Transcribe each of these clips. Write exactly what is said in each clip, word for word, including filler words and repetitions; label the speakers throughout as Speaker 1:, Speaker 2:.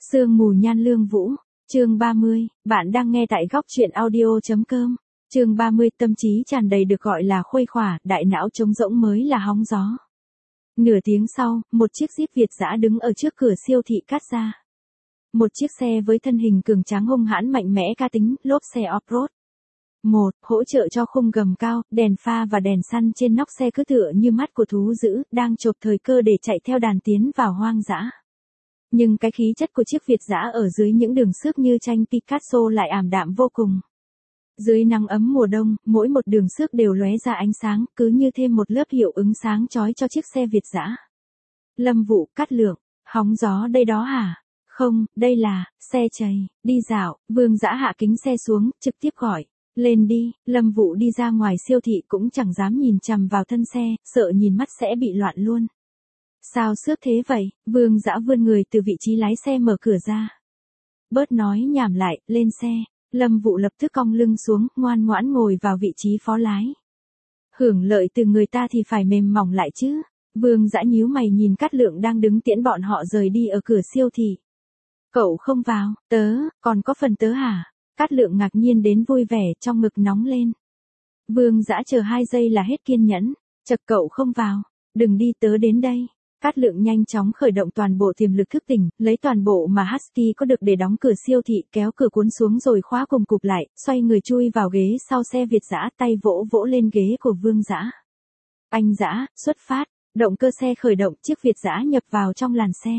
Speaker 1: Sương mù nhan lương vũ, chương ba mươi, bạn đang nghe tại góc truyện audio.com, chương ba mươi tâm trí tràn đầy được gọi là khuây khỏa, đại não trống rỗng mới là hóng gió. Nửa tiếng sau, một chiếc Jeep Việt dã đứng ở trước cửa siêu thị Cát Gia. Một chiếc xe với thân hình cường tráng hung hãn mạnh mẽ cá tính, lốp xe off-road. Một, hỗ trợ cho khung gầm cao, đèn pha và đèn săn trên nóc xe cứ tựa như mắt của thú dữ, đang chộp thời cơ để chạy theo đàn tiến vào hoang dã. Nhưng cái khí chất của chiếc Việt dã ở dưới những đường xước như tranh Picasso lại ảm đạm vô cùng. Dưới nắng ấm mùa đông, mỗi một đường xước đều lóe ra ánh sáng, cứ như thêm một lớp hiệu ứng sáng chói cho chiếc xe Việt dã. Lâm Vũ, Cát Lượng, hóng gió đây đó hả? Không, đây là, xe chày, đi dạo. Vương Dã hạ kính xe xuống, trực tiếp gọi. Lên đi. Lâm Vũ đi ra ngoài siêu thị cũng chẳng dám nhìn chằm vào thân xe, sợ nhìn mắt sẽ bị loạn luôn. Sao xước thế vậy? Vương Dã vươn người từ vị trí lái xe mở cửa ra. Bớt nói nhảm lại, lên xe. Lâm Vũ lập tức cong lưng xuống, ngoan ngoãn ngồi vào vị trí phó lái. Hưởng lợi từ người ta thì phải mềm mỏng lại chứ. Vương Dã nhíu mày nhìn Cát Lượng đang đứng tiễn bọn họ rời đi ở cửa siêu thị. Cậu không vào, tớ, còn có phần tớ hả? Cát Lượng ngạc nhiên đến vui vẻ, trong ngực nóng lên. Vương Dã chờ hai giây là hết kiên nhẫn. Chật, cậu không vào, đừng đi, tớ đến đây. Cát Lượng nhanh chóng khởi động toàn bộ tiềm lực thức tỉnh, lấy toàn bộ mà Husky có được để đóng cửa siêu thị, kéo cửa cuốn xuống rồi khóa cùng cụp lại, xoay người chui vào ghế sau xe Việt dã, tay vỗ vỗ lên ghế của Vương Dã. Anh Dã, xuất phát. Động cơ xe khởi động, chiếc Việt dã nhập vào trong làn xe.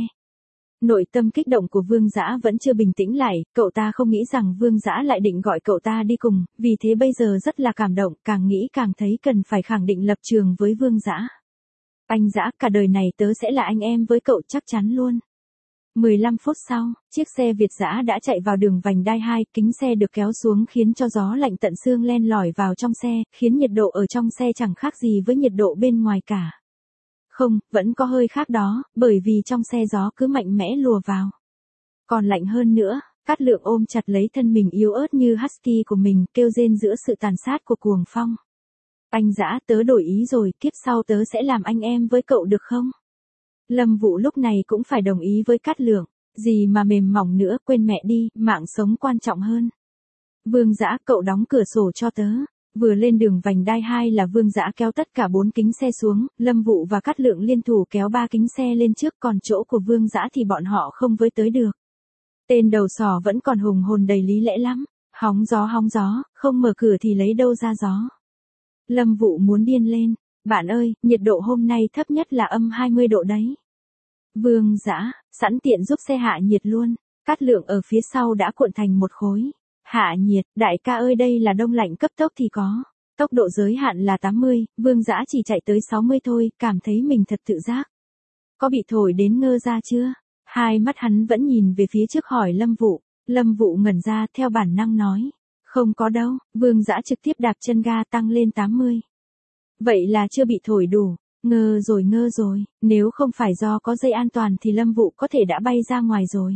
Speaker 1: Nội tâm kích động của Vương Dã vẫn chưa bình tĩnh lại, cậu ta không nghĩ rằng Vương Dã lại định gọi cậu ta đi cùng, vì thế bây giờ rất là cảm động, càng nghĩ càng thấy cần phải khẳng định lập trường với Vương Dã. Anh Dã, cả đời này tớ sẽ là anh em với cậu chắc chắn luôn. mười lăm phút sau, chiếc xe Việt dã đã chạy vào đường vành đai hai, kính xe được kéo xuống khiến cho gió lạnh tận xương len lỏi vào trong xe, khiến nhiệt độ ở trong xe chẳng khác gì với nhiệt độ bên ngoài cả. Không, vẫn có hơi khác đó, bởi vì trong xe gió cứ mạnh mẽ lùa vào. Còn lạnh hơn nữa, Cát Lượng ôm chặt lấy thân mình yếu ớt như husky của mình, kêu rên giữa sự tàn sát của cuồng phong. Anh Dã, tớ đổi ý rồi, kiếp sau tớ sẽ làm anh em với cậu được không? Lâm Vũ lúc này cũng phải đồng ý với Cát Lượng, gì mà mềm mỏng nữa, quên mẹ đi, mạng sống quan trọng hơn. Vương Dã, cậu đóng cửa sổ cho tớ. Vừa lên đường vành đai hai là Vương Dã kéo tất cả bốn kính xe xuống, Lâm Vũ và Cát Lượng liên thủ kéo ba kính xe lên trước, còn chỗ của Vương Dã thì bọn họ không với tới được. Tên đầu sỏ vẫn còn hùng hồn đầy lý lẽ lắm, hóng gió hóng gió, không mở cửa thì lấy đâu ra gió. Lâm Vũ muốn điên lên, bạn ơi, nhiệt độ hôm nay thấp nhất là âm hai mươi độ đấy. Vương Dã, sẵn tiện giúp xe hạ nhiệt luôn, Cát Lượng ở phía sau đã cuộn thành một khối. Hạ nhiệt, đại ca ơi, đây là đông lạnh cấp tốc thì có. Tốc độ giới hạn là tám mươi, Vương Dã chỉ chạy tới sáu mươi thôi, cảm thấy mình thật tự giác. Có bị thổi đến ngơ ra chưa? Hai mắt hắn vẫn nhìn về phía trước hỏi Lâm Vũ. Lâm Vũ ngẩn ra, theo bản năng nói. Không có đâu. Vương Dã trực tiếp đạp chân ga tăng lên tám mươi. Vậy là chưa bị thổi đủ. Ngơ rồi ngơ rồi, nếu không phải do có dây an toàn thì Lâm Vũ có thể đã bay ra ngoài rồi.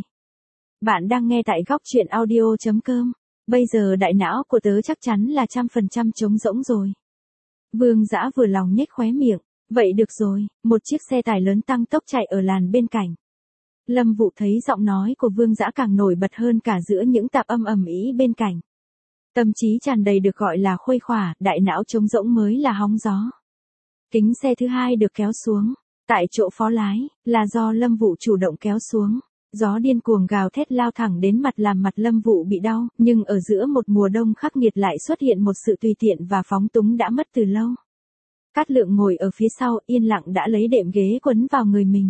Speaker 1: Bạn đang nghe tại góc truyện audio.com. Bây giờ đại não của tớ chắc chắn là trăm phần trăm trống rỗng rồi. Vương Dã vừa lòng nhếch khóe miệng. Vậy được rồi, một chiếc xe tải lớn tăng tốc chạy ở làn bên cạnh. Lâm Vũ thấy giọng nói của Vương Dã càng nổi bật hơn cả giữa những tạp âm ầm ĩ bên cạnh. Tâm trí tràn đầy được gọi là khuây khỏa, đại não trống rỗng mới là hóng gió. Kính xe thứ hai được kéo xuống. Tại chỗ phó lái, là do Lâm Vũ chủ động kéo xuống. Gió điên cuồng gào thét lao thẳng đến mặt làm mặt Lâm Vũ bị đau, nhưng ở giữa một mùa đông khắc nghiệt lại xuất hiện một sự tùy tiện và phóng túng đã mất từ lâu. Cát Lượng ngồi ở phía sau, yên lặng đã lấy đệm ghế quấn vào người mình.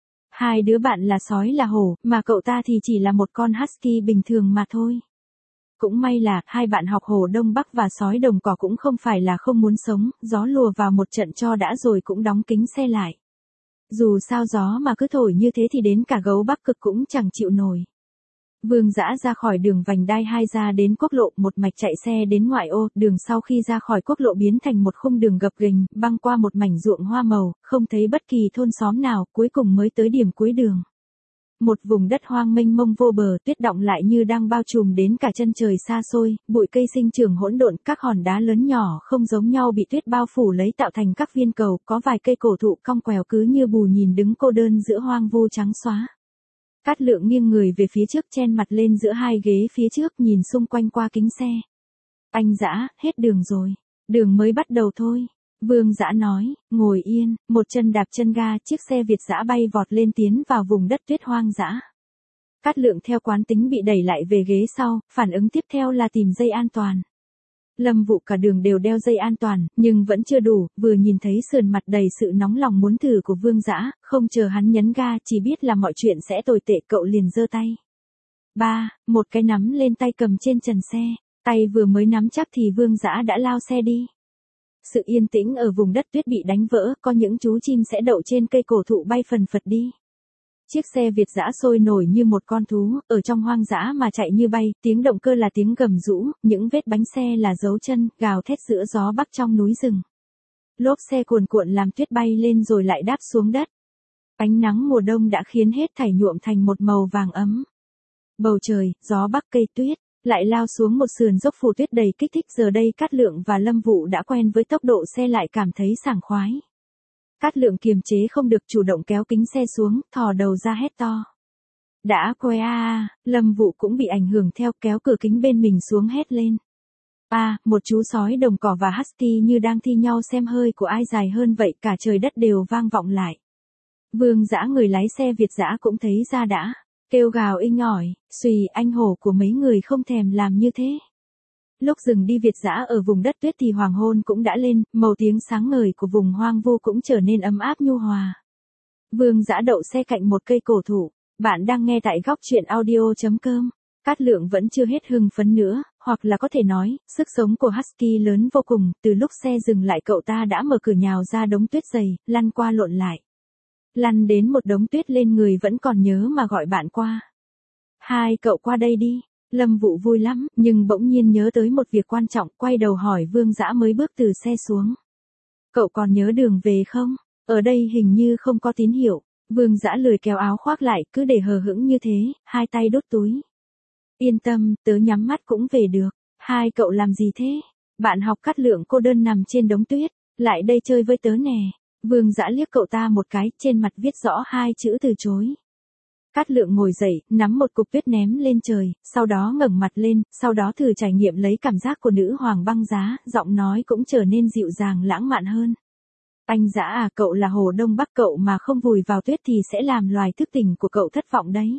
Speaker 1: Hai đứa bạn là sói là hổ, mà cậu ta thì chỉ là một con husky bình thường mà thôi. Cũng may là, hai bạn học hổ Đông Bắc và sói đồng cỏ cũng không phải là không muốn sống, gió lùa vào một trận cho đã rồi cũng đóng kính xe lại. Dù sao gió mà cứ thổi như thế thì đến cả gấu Bắc Cực cũng chẳng chịu nổi. Vương Dã ra khỏi đường vành đai hai ra đến quốc lộ, một mạch chạy xe đến ngoại ô, đường sau khi ra khỏi quốc lộ biến thành một khung đường gập ghềnh, băng qua một mảnh ruộng hoa màu, không thấy bất kỳ thôn xóm nào, cuối cùng mới tới điểm cuối đường. Một vùng đất hoang mênh mông vô bờ, tuyết đọng lại như đang bao trùm đến cả chân trời xa xôi, bụi cây sinh trưởng hỗn độn, các hòn đá lớn nhỏ không giống nhau bị tuyết bao phủ lấy tạo thành các viên cầu, có vài cây cổ thụ cong quèo cứ như bù nhìn đứng cô đơn giữa hoang vu trắng xóa. Cát Lượng nghiêng người về phía trước chen mặt lên giữa hai ghế phía trước nhìn xung quanh qua kính xe. Anh Dã, hết đường rồi. Đường mới bắt đầu thôi. Vương Dã nói, ngồi yên, một chân đạp chân ga, chiếc xe Việt Dã bay vọt lên tiến vào vùng đất tuyết hoang dã. Cát Lượng theo quán tính bị đẩy lại về ghế sau, phản ứng tiếp theo là tìm dây an toàn. Lâm Vũ cả đường đều đeo dây an toàn, nhưng vẫn chưa đủ, vừa nhìn thấy sườn mặt đầy sự nóng lòng muốn thử của Vương Dã, không chờ hắn nhấn ga chỉ biết là mọi chuyện sẽ tồi tệ cậu liền giơ tay. Ba, một cái nắm lên tay cầm trên trần xe, tay vừa mới nắm chắc thì Vương Dã đã lao xe đi. Sự yên tĩnh ở vùng đất tuyết bị đánh vỡ, có những chú chim sẽ đậu trên cây cổ thụ bay phần phật đi. Chiếc xe Việt Dã sôi nổi như một con thú, ở trong hoang dã mà chạy như bay, tiếng động cơ là tiếng gầm rũ, những vết bánh xe là dấu chân, gào thét giữa gió bắc trong núi rừng. Lốp xe cuồn cuộn làm tuyết bay lên rồi lại đáp xuống đất. Ánh nắng mùa đông đã khiến hết thảy nhuộm thành một màu vàng ấm. Bầu trời, gió bắc cây tuyết, lại lao xuống một sườn dốc phủ tuyết đầy kích thích. Giờ đây Cát Lượng và Lâm Vũ đã quen với tốc độ xe lại cảm thấy sảng khoái. Cát Lượng kiềm chế không được chủ động kéo kính xe xuống, thò đầu ra hét to. Đã que a à, Lâm Vũ cũng bị ảnh hưởng theo kéo cửa kính bên mình xuống hét lên. A, à, một chú sói đồng cỏ và husky như đang thi nhau xem hơi của ai dài hơn vậy, cả trời đất đều vang vọng lại. Vương Dã người lái xe Việt Dã cũng thấy ra đã, kêu gào inh ỏi, xùy anh hổ của mấy người không thèm làm như thế. Lúc dừng đi Việt Dã ở vùng đất tuyết thì hoàng hôn cũng đã lên, màu tiếng sáng ngời của vùng hoang vu cũng trở nên ấm áp nhu hòa. Vương Dã đậu xe cạnh một cây cổ thụ. Bạn đang nghe tại góc truyện audio chấm com. Cát Lượng vẫn chưa hết hưng phấn nữa, hoặc là có thể nói, sức sống của Husky lớn vô cùng, từ lúc xe dừng lại cậu ta đã mở cửa nhào ra đống tuyết dày, lăn qua lộn lại. Lăn đến một đống tuyết lên người vẫn còn nhớ mà gọi bạn qua. Hai cậu qua đây đi. Lâm Vũ vui lắm, nhưng bỗng nhiên nhớ tới một việc quan trọng, quay đầu hỏi Vương Dã mới bước từ xe xuống. Cậu còn nhớ đường về không? Ở đây hình như không có tín hiệu. Vương Dã lười kéo áo khoác lại, cứ để hờ hững như thế, hai tay đút túi. Yên tâm, tớ nhắm mắt cũng về được. Hai cậu làm gì thế? Bạn học Cát Lượng cô đơn nằm trên đống tuyết, lại đây chơi với tớ nè. Vương Dã liếc cậu ta một cái, trên mặt viết rõ hai chữ từ chối. Cát Lượng ngồi dậy, nắm một cục tuyết ném lên trời, sau đó ngẩng mặt lên, sau đó thử trải nghiệm lấy cảm giác của nữ hoàng băng giá, giọng nói cũng trở nên dịu dàng lãng mạn hơn. Anh Dã à, cậu là Hồ Đông Bắc, cậu mà không vùi vào tuyết thì sẽ làm loài thức tỉnh của cậu thất vọng đấy.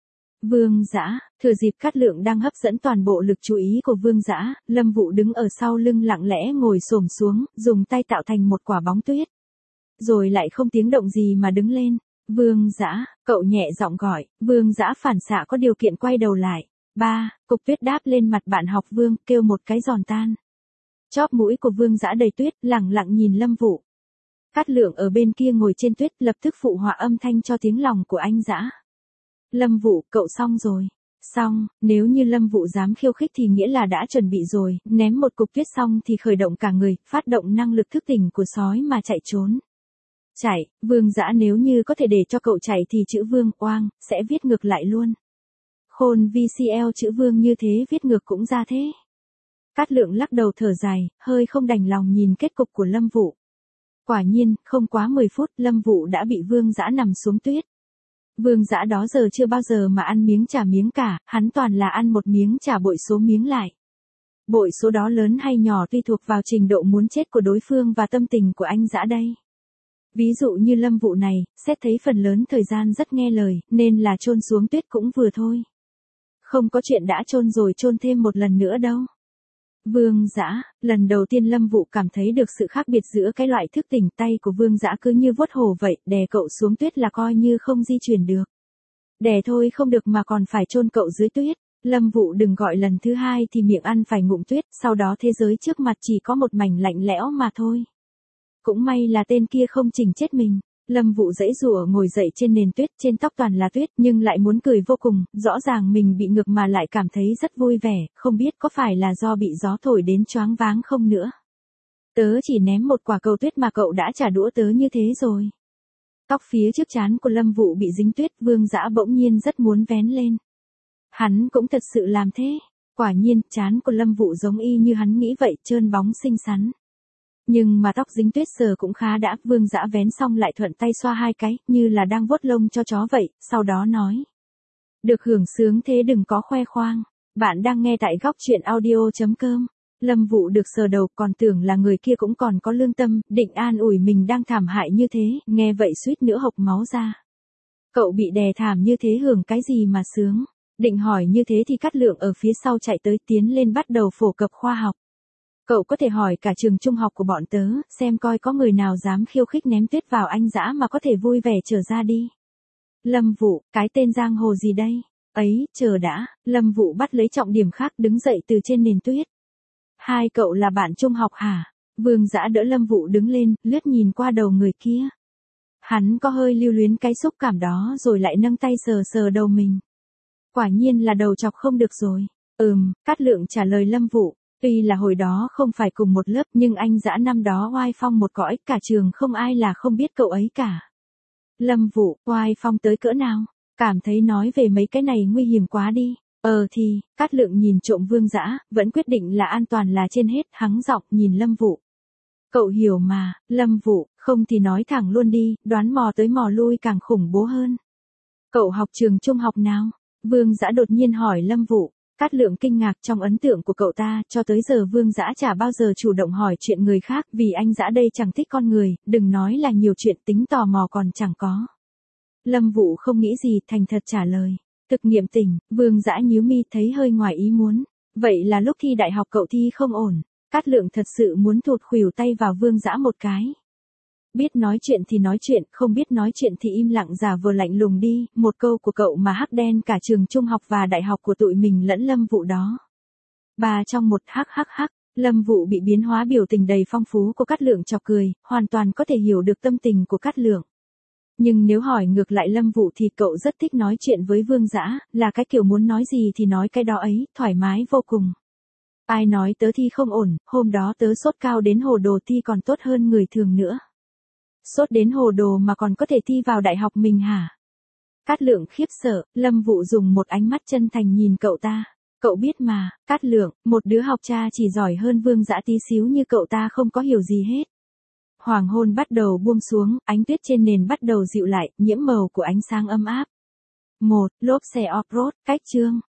Speaker 1: Vương Dã, thừa dịp Cát Lượng đang hấp dẫn toàn bộ lực chú ý của Vương Dã, Lâm Vũ đứng ở sau lưng lặng lẽ ngồi xổm xuống, dùng tay tạo thành một quả bóng tuyết. Rồi lại không tiếng động gì mà đứng lên. Vương Dã, cậu nhẹ giọng gọi. Vương Dã phản xạ có điều kiện quay đầu lại. Ba, cục tuyết đáp lên mặt bạn học Vương, kêu một cái giòn tan. Chóp mũi của Vương Dã đầy tuyết, lẳng lặng nhìn Lâm Vũ. Cát Lượng ở bên kia ngồi trên tuyết, lập tức phụ họa âm thanh cho tiếng lòng của anh Dã. Lâm Vũ, cậu xong rồi. Xong, nếu như Lâm Vũ dám khiêu khích thì nghĩa là đã chuẩn bị rồi, ném một cục tuyết xong thì khởi động cả người, phát động năng lực thức tỉnh của sói mà chạy trốn. Chạy, Vương Dã nếu như có thể để cho cậu chạy thì chữ Vương oang, sẽ viết ngược lại luôn. Khôn vê xê lờ chữ Vương như thế viết ngược cũng ra thế. Cát Lượng lắc đầu thở dài, hơi không đành lòng nhìn kết cục của Lâm Vũ. Quả nhiên, không quá mười phút, Lâm Vũ đã bị Vương Dã nằm xuống tuyết. Vương Dã đó giờ chưa bao giờ mà ăn miếng trả miếng cả, hắn toàn là ăn một miếng trả bội số miếng lại. Bội số đó lớn hay nhỏ tùy thuộc vào trình độ muốn chết của đối phương và tâm tình của anh Dã đây. Ví dụ như Lâm Vũ này, xét thấy phần lớn thời gian rất nghe lời, nên là chôn xuống tuyết cũng vừa thôi. Không có chuyện đã chôn rồi chôn thêm một lần nữa đâu. Vương Dã, lần đầu tiên Lâm Vũ cảm thấy được sự khác biệt giữa cái loại thức tỉnh, tay của Vương Dã cứ như vuốt hổ vậy, đè cậu xuống tuyết là coi như không di chuyển được. Đè thôi không được mà còn phải chôn cậu dưới tuyết. Lâm Vũ đừng gọi lần thứ hai thì miệng ăn phải ngụm tuyết, sau đó thế giới trước mặt chỉ có một mảnh lạnh lẽo mà thôi. Cũng may là tên kia không chỉnh chết mình. Lâm Vũ giãy giụa ngồi dậy trên nền tuyết, trên tóc toàn là tuyết, nhưng lại muốn cười vô cùng, rõ ràng mình bị ngược mà lại cảm thấy rất vui vẻ, không biết có phải là do bị gió thổi đến choáng váng không nữa. Tớ chỉ ném một quả cầu tuyết mà cậu đã trả đũa tớ như thế rồi. Tóc phía trước trán của Lâm Vũ bị dính tuyết, Vương Dã bỗng nhiên rất muốn vén lên. Hắn cũng thật sự làm thế. Quả nhiên, trán của Lâm Vũ giống y như hắn nghĩ vậy, trơn bóng xinh xắn. Nhưng mà tóc dính tuyết sờ cũng khá đã, Vương Dã vén xong lại thuận tay xoa hai cái, như là đang vuốt lông cho chó vậy, sau đó nói. Được hưởng sướng thế đừng có khoe khoang. Bạn đang nghe tại góc chuyện audio.com. Lâm Vũ được sờ đầu còn tưởng là người kia cũng còn có lương tâm, định an ủi mình đang thảm hại như thế, nghe vậy suýt nữa hộc máu ra. Cậu bị đè thảm như thế hưởng cái gì mà sướng? Định hỏi như thế thì Cát Lượng ở phía sau chạy tới tiến lên bắt đầu phổ cập khoa học. Cậu có thể hỏi cả trường trung học của bọn tớ, xem coi có người nào dám khiêu khích ném tuyết vào anh dã mà có thể vui vẻ trở ra đi. Lâm Vũ, cái tên giang hồ gì đây? Ấy, chờ đã, Lâm Vũ bắt lấy trọng điểm khác đứng dậy từ trên nền tuyết. Hai cậu là bạn trung học hả? Vương Dã đỡ Lâm Vũ đứng lên, lướt nhìn qua đầu người kia. Hắn có hơi lưu luyến cái xúc cảm đó rồi lại nâng tay sờ sờ đầu mình. Quả nhiên là đầu chọc không được rồi. Ừm, Cát Lượng trả lời Lâm Vũ. Tuy là hồi đó không phải cùng một lớp nhưng anh Dã năm đó oai phong một cõi, cả trường không ai là không biết cậu ấy cả. Lâm Vũ, oai phong tới cỡ nào? Cảm thấy nói về mấy cái này nguy hiểm quá đi. Ờ thì, Cát Lượng nhìn trộm Vương Dã, vẫn quyết định là an toàn là trên hết, hắng giọng nhìn Lâm Vũ. Cậu hiểu mà, Lâm Vũ, không thì nói thẳng luôn đi, đoán mò tới mò lui càng khủng bố hơn. Cậu học trường trung học nào? Vương Dã đột nhiên hỏi Lâm Vũ. Cát Lượng kinh ngạc trong ấn tượng của cậu ta, cho tới giờ Vương Dã chả bao giờ chủ động hỏi chuyện người khác, vì anh Dã đây chẳng thích con người, đừng nói là nhiều chuyện tính tò mò còn chẳng có. Lâm Vũ không nghĩ gì, thành thật trả lời. Thực nghiệm tỉnh, Vương Dã nhíu mi thấy hơi ngoài ý muốn. Vậy là lúc thi đại học cậu thi không ổn. Cát Lượng thật sự muốn thụt khuỷu tay vào Vương Dã một cái. Biết nói chuyện thì nói chuyện, không biết nói chuyện thì im lặng giả vờ lạnh lùng đi, một câu của cậu mà hắc đen cả trường trung học và đại học của tụi mình lẫn Lâm Vũ đó. Ba trong một hắc hắc hắc, Lâm Vũ bị biến hóa biểu tình đầy phong phú của Cát Lượng chọc cười, hoàn toàn có thể hiểu được tâm tình của Cát Lượng. Nhưng nếu hỏi ngược lại Lâm Vũ thì cậu rất thích nói chuyện với Vương Dã, là cái kiểu muốn nói gì thì nói cái đó ấy, thoải mái vô cùng. Ai nói tớ thi không ổn, hôm đó tớ sốt cao đến hồ đồ thi còn tốt hơn người thường nữa. Sốt đến hồ đồ mà còn có thể thi vào đại học mình hả? Cát Lượng khiếp sợ, Lâm Vũ dùng một ánh mắt chân thành nhìn cậu ta. Cậu biết mà, Cát Lượng, một đứa học cha chỉ giỏi hơn Vương Dã tí xíu như cậu ta không có hiểu gì hết. Hoàng hôn bắt đầu buông xuống, ánh tuyết trên nền bắt đầu dịu lại, nhiễm màu của ánh sáng ấm áp. Một, lốp xe off-road, cách chương.